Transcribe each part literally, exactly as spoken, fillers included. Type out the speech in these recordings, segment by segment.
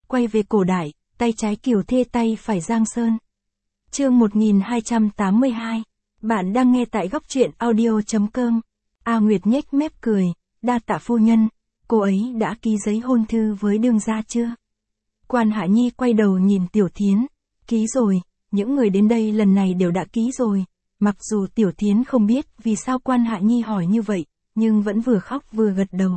quay về cổ đại, tay trái Kiều Thê tay phải Giang Sơn. Chương một nghìn hai trăm tám mươi hai. Bạn đang nghe tại góc truyện audio chấm com. A Nguyệt nhếch mép cười, đa tạ phu nhân, cô ấy đã ký giấy hôn thư với đương gia chưa? Quan Hạ Nhi quay đầu nhìn Tiểu Thiến, ký rồi, những người đến đây lần này đều đã ký rồi. Mặc dù Tiểu Thiến không biết vì sao Quan Hạ Nhi hỏi như vậy, nhưng vẫn vừa khóc vừa gật đầu.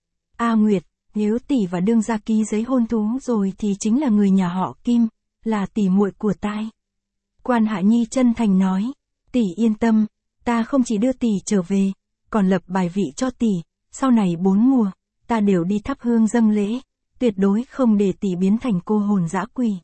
A Nguyệt, nếu tỷ và đương gia ký giấy hôn thú rồi thì chính là người nhà họ Kim, là tỷ muội của tai. Quan Hạ Nhi chân thành nói, tỷ yên tâm, ta không chỉ đưa tỷ trở về, còn lập bài vị cho tỷ, sau này bốn mùa, ta đều đi thắp hương dâng lễ, tuyệt đối không để tỷ biến thành cô hồn dã quỷ.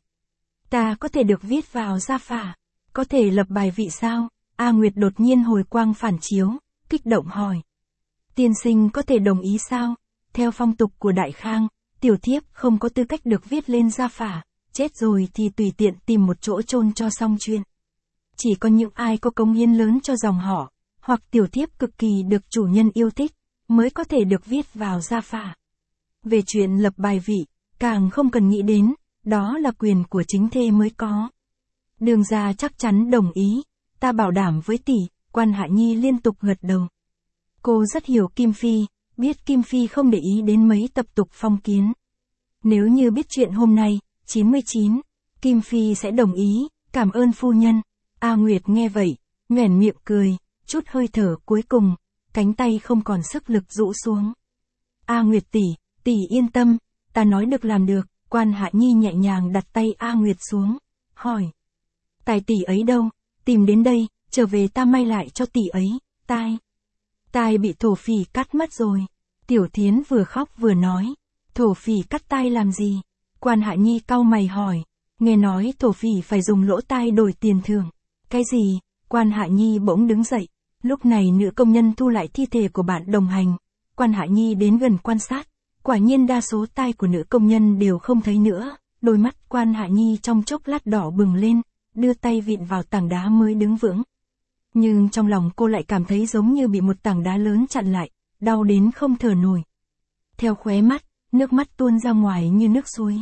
Ta có thể được viết vào gia phả, có thể lập bài vị sao? A Nguyệt đột nhiên hồi quang phản chiếu, kích động hỏi. Tiên sinh có thể đồng ý sao? Theo phong tục của Đại Khang, tiểu thiếp không có tư cách được viết lên gia phả, chết rồi thì tùy tiện tìm một chỗ chôn cho xong chuyện. Chỉ có những ai có cống hiến lớn cho dòng họ, hoặc tiểu thiếp cực kỳ được chủ nhân yêu thích, mới có thể được viết vào gia phả. Về chuyện lập bài vị, càng không cần nghĩ đến, đó là quyền của chính thê mới có. Đường gia chắc chắn đồng ý, ta bảo đảm với tỷ. Quan Hạ Nhi liên tục gật đầu. Cô rất hiểu Kim Phi, biết Kim Phi không để ý đến mấy tập tục phong kiến. Nếu như biết chuyện hôm nay, chín mươi chín, Kim Phi sẽ đồng ý, cảm ơn phu nhân. A Nguyệt nghe vậy, nhoẻn miệng cười, chút hơi thở cuối cùng, cánh tay không còn sức lực rũ xuống. A Nguyệt tỷ, tỷ yên tâm, ta nói được làm được. Quan Hạ Nhi nhẹ nhàng đặt tay A Nguyệt xuống, hỏi. Tài tỷ ấy đâu? Tìm đến đây, trở về ta may lại cho tỷ ấy. Tai. Tai bị thổ phỉ cắt mất rồi. Tiểu Thiến vừa khóc vừa nói. Thổ phỉ cắt tai làm gì? Quan Hạ Nhi cau mày hỏi. Nghe nói thổ phỉ phải dùng lỗ tai đổi tiền thưởng. Cái gì? Quan Hạ Nhi bỗng đứng dậy. Lúc này nữ công nhân thu lại thi thể của bạn đồng hành. Quan Hạ Nhi đến gần quan sát. Quả nhiên đa số tai của nữ công nhân đều không thấy nữa. Đôi mắt Quan Hạ Nhi trong chốc lát đỏ bừng lên, đưa tay vịn vào tảng đá mới đứng vững. Nhưng trong lòng cô lại cảm thấy giống như bị một tảng đá lớn chặn lại, đau đến không thở nổi. Theo khóe mắt, nước mắt tuôn ra ngoài như nước suối.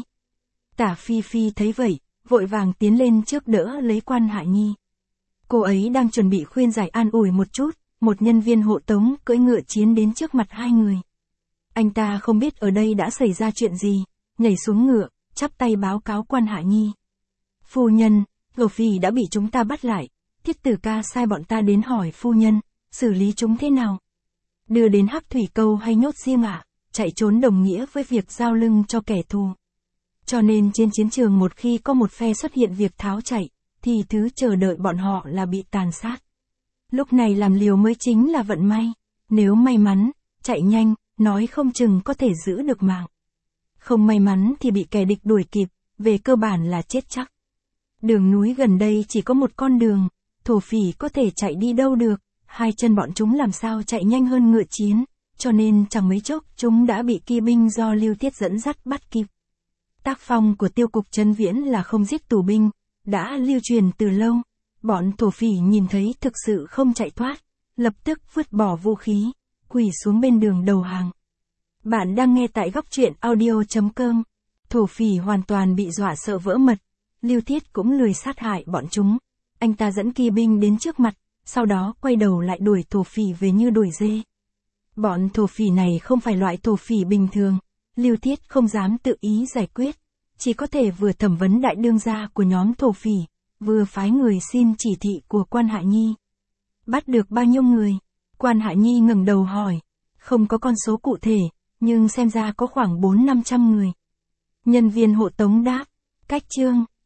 Tả Phi Phi thấy vậy, vội vàng tiến lên trước đỡ lấy Quan Hạ Nhi. Cô ấy đang chuẩn bị khuyên giải an ủi một chút, một nhân viên hộ tống cưỡi ngựa chiến đến trước mặt hai người. Anh ta không biết ở đây đã xảy ra chuyện gì, nhảy xuống ngựa, chắp tay báo cáo Quan Hạ Nhi. Phu nhân, Lô Phi đã bị chúng ta bắt lại, Thiết Tử Ca sai bọn ta đến hỏi phu nhân, xử lý chúng thế nào? Đưa đến Hắc Thủy Câu hay nhốt riêng ạ? À? Chạy trốn đồng nghĩa với việc giao lưng cho kẻ thù. Cho nên trên chiến trường một khi có một phe xuất hiện việc tháo chạy, thì thứ chờ đợi bọn họ là bị tàn sát. Lúc này làm liều mới chính là vận may, nếu may mắn, chạy nhanh, nói không chừng có thể giữ được mạng. Không may mắn thì bị kẻ địch đuổi kịp, về cơ bản là chết chắc. Đường núi gần đây chỉ có một con đường, thổ phỉ có thể chạy đi đâu được, hai chân bọn chúng làm sao chạy nhanh hơn ngựa chiến, cho nên chẳng mấy chốc chúng đã bị kỵ binh do Lưu Thiết dẫn dắt bắt kịp. Tác phong của Tiêu cục Trấn Viễn là không giết tù binh, đã lưu truyền từ lâu, bọn thổ phỉ nhìn thấy thực sự không chạy thoát, lập tức vứt bỏ vũ khí, quỳ xuống bên đường đầu hàng. Bạn đang nghe tại góc truyện audio chấm com. Thổ phỉ hoàn toàn bị dọa sợ vỡ mật. Lưu Thiết cũng lười sát hại bọn chúng. Anh ta dẫn kỵ binh đến trước mặt, sau đó quay đầu lại đuổi thổ phỉ về như đuổi dê. Bọn thổ phỉ này không phải loại thổ phỉ bình thường. Lưu Thiết không dám tự ý giải quyết, chỉ có thể vừa thẩm vấn đại đương gia của nhóm thổ phỉ, vừa phái người xin chỉ thị của Quan Hạ Nhi. Bắt được bao nhiêu người? Quan Hạ Nhi ngẩng đầu hỏi. Không có con số cụ thể, nhưng xem ra có khoảng bốn năm trăm người. Nhân viên hộ tống đáp. Cách chương.